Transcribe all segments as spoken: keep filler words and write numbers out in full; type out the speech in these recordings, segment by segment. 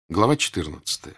Глава четырнадцатая.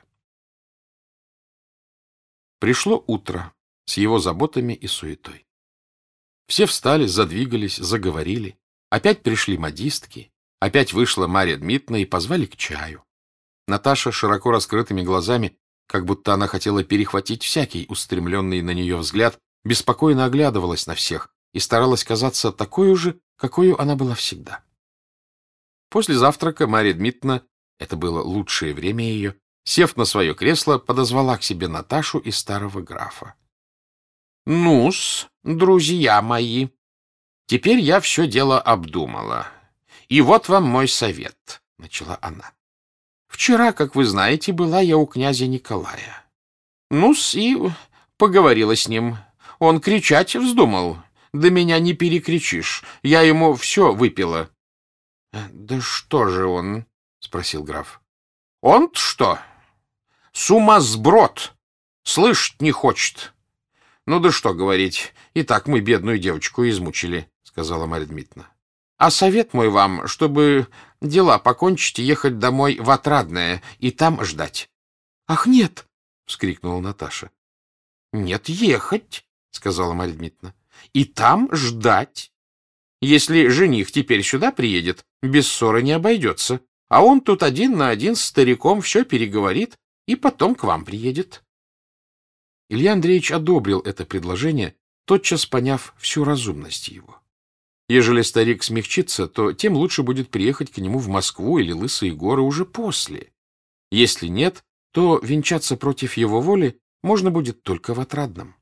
Пришло утро с его заботами и суетой. Все встали, задвигались, заговорили. Опять пришли модистки, опять вышла Марья Дмитриевна и позвали к чаю. Наташа широко раскрытыми глазами, как будто она хотела перехватить всякий устремленный на нее взгляд, беспокойно оглядывалась на всех и старалась казаться такой же, какой она была всегда. После завтрака Марья Дмитриевна, это было лучшее время ее, сев на свое кресло, подозвала к себе Наташу и старого графа. — Ну-с, друзья мои, теперь я все дело обдумала. И вот вам мой совет, — начала она. Вчера, как вы знаете, была я у князя Николая. Ну-с, и поговорила с ним. Он кричать вздумал. Да меня не перекричишь. Я ему все выпила. — Да что же он? — спросил граф. — Он-то что? Сумасброд. Слышать не хочет. Ну да что говорить. И так мы бедную девочку измучили, — сказала Марья Дмитриевна. А совет мой вам, чтобы дела покончить и ехать домой в Отрадное и там ждать. — Ах, нет! — вскрикнула Наташа. — Нет, ехать, — сказала Марья Дмитриевна, — и там ждать. Если жених теперь сюда приедет, без ссоры не обойдется, а он тут один на один с стариком все переговорит и потом к вам приедет. Илья Андреевич одобрил это предложение, тотчас поняв всю разумность его. Ежели старик смягчится, то тем лучше будет приехать к нему в Москву или Лысые горы уже после. Если нет, то венчаться против его воли можно будет только в Отрадном.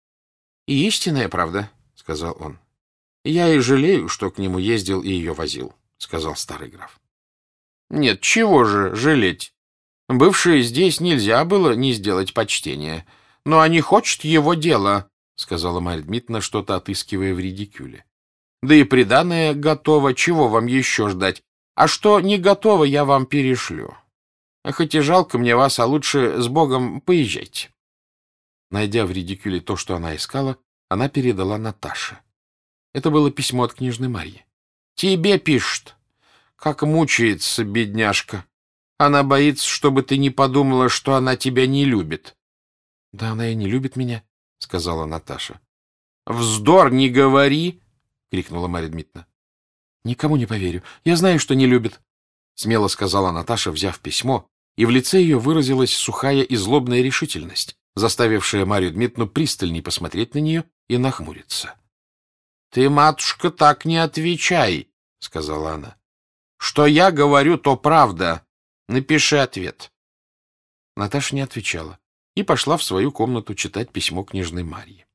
— И истинная правда, — сказал он. — Я и жалею, что к нему ездил и ее возил, — сказал старый граф. — Нет, чего же жалеть? Бывшие здесь нельзя было не сделать почтения. Но они хочет его дела, — сказала Марья Дмитриевна, что-то отыскивая в редикюле. Да и приданое готово, чего вам еще ждать? А что не готово, я вам перешлю. Хоть и жалко мне вас, а лучше с Богом поезжайте. Найдя в редикюле то, что она искала, она передала Наташе. Это было письмо от княжны Марьи. — Тебе пишет. Как мучается, бедняжка. Она боится, чтобы ты не подумала, что она тебя не любит. — Да она и не любит меня, — сказала Наташа. — Вздор не говори! — крикнула Марья Дмитриевна. — Никому не поверю. Я знаю, что не любит, — смело сказала Наташа, взяв письмо, и в лице ее выразилась сухая и злобная решительность, заставившая Марью Дмитриевну пристальней посмотреть на нее и нахмуриться. — Ты, матушка, так не отвечай, — сказала она. — Что я говорю, то правда. Напиши ответ. Наташа не отвечала и пошла в свою комнату читать письмо княжны Марьи.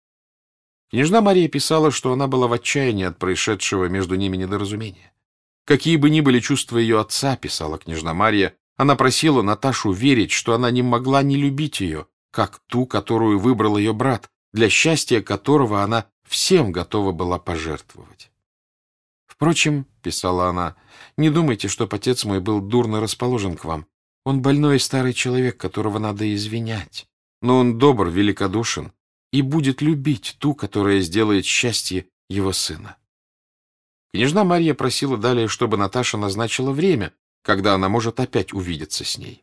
Княжна Марья писала, что она была в отчаянии от происшедшего между ними недоразумения. Какие бы ни были чувства ее отца, писала княжна Марья, она просила Наташу верить, что она не могла не любить ее, как ту, которую выбрал ее брат, для счастья которого она всем готова была пожертвовать. «Впрочем, — писала она, — не думайте, что отец мой был дурно расположен к вам. Он больной и старый человек, которого надо извинять. Но он добр, великодушен и будет любить ту, которая сделает счастье его сына». Княжна Марья просила далее, чтобы Наташа назначила время, когда она может опять увидеться с ней.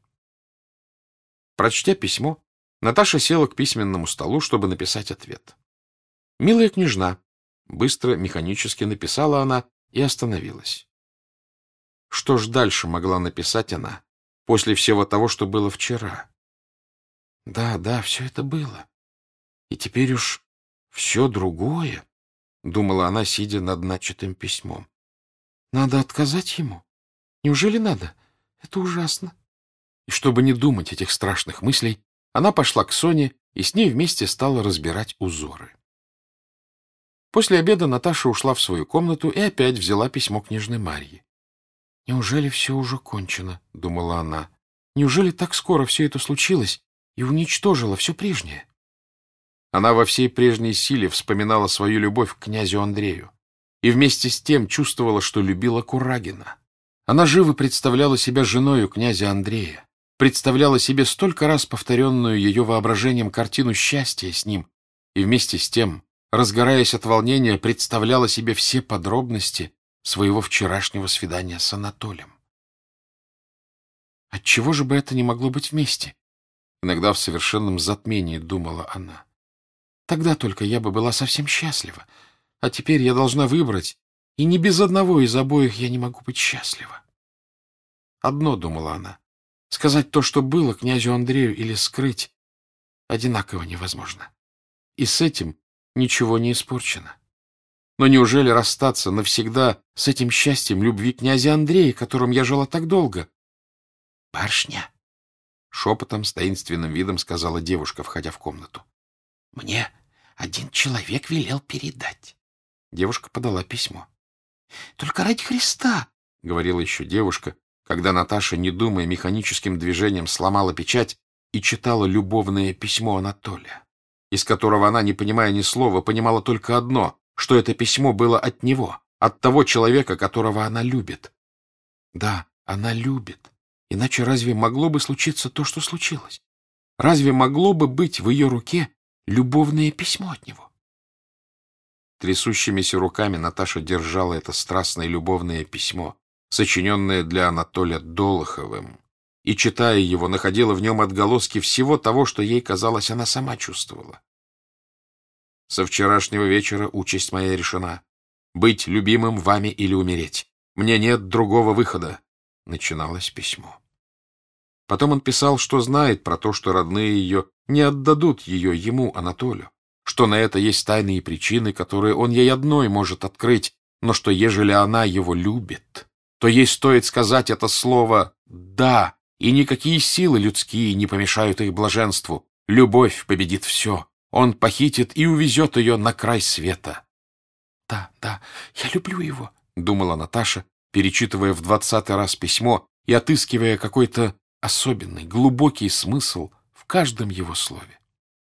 Прочтя письмо, Наташа села к письменному столу, чтобы написать ответ. «Милая княжна», — быстро, механически написала она и остановилась. Что ж дальше могла написать она после всего того, что было вчера? Да, да, все это было. И теперь уж все другое, — думала она, сидя над начатым письмом. Надо отказать ему? Неужели надо? Это ужасно. И чтобы не думать этих страшных мыслей, она пошла к Соне и с ней вместе стала разбирать узоры. После обеда Наташа ушла в свою комнату и опять взяла письмо княжны Марьи. «Неужели все уже кончено?» — думала она. «Неужели так скоро все это случилось и уничтожило все прежнее?» Она во всей прежней силе вспоминала свою любовь к князю Андрею и вместе с тем чувствовала, что любила Курагина. Она живо представляла себя женою князя Андрея, представляла себе столько раз повторенную ее воображением картину счастья с ним и вместе с тем, разгораясь от волнения, представляла себе все подробности своего вчерашнего свидания с Анатолием. отчего же бы это не могло быть вместе? Иногда в совершенном затмении думала она. Тогда только я бы была совсем счастлива. А теперь я должна выбрать, и ни без одного из обоих я не могу быть счастлива. Одно, думала она, сказать то, что было князю Андрею, или скрыть, одинаково невозможно. И с этим ничего не испорчено. Но неужели расстаться навсегда с этим счастьем любви князя Андрея, которым я жила так долго? — Барышня! — шепотом с таинственным видом сказала девушка, входя в комнату. — Мне один человек велел передать. Девушка подала письмо. — Только ради Христа! — говорила еще девушка, когда Наташа, не думая, механическим движением сломала печать и читала любовное письмо Анатолия, из которого она, не понимая ни слова, понимала только одно, что это письмо было от него, от того человека, которого она любит. Да, она любит. Иначе разве могло бы случиться то, что случилось? Разве могло бы быть в ее руке любовное письмо от него? Трясущимися руками Наташа держала это страстное любовное письмо, сочиненное для Анатолия Долоховым, и, читая его, находила в нем отголоски всего того, что ей казалось, она сама чувствовала. «Со вчерашнего вечера участь моя решена. Быть любимым вами или умереть. Мне нет другого выхода», — начиналось письмо. Потом он писал, что знает про то, что родные ее не отдадут ее ему, Анатолию, что на это есть тайные причины, которые он ей одной может открыть, но что ежели она его любит, то ей стоит сказать это слово «да», и никакие силы людские не помешают их блаженству. Любовь победит все. Он похитит и увезет ее на край света. — Да, да, я люблю его, — думала Наташа, перечитывая в двадцатый раз письмо и отыскивая какой-то особенный, глубокий смысл в каждом его слове.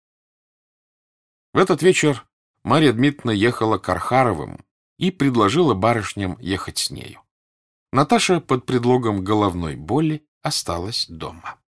В этот вечер Марья Дмитриевна ехала к Архаровым и предложила барышням ехать с нею. Наташа под предлогом головной боли осталась дома.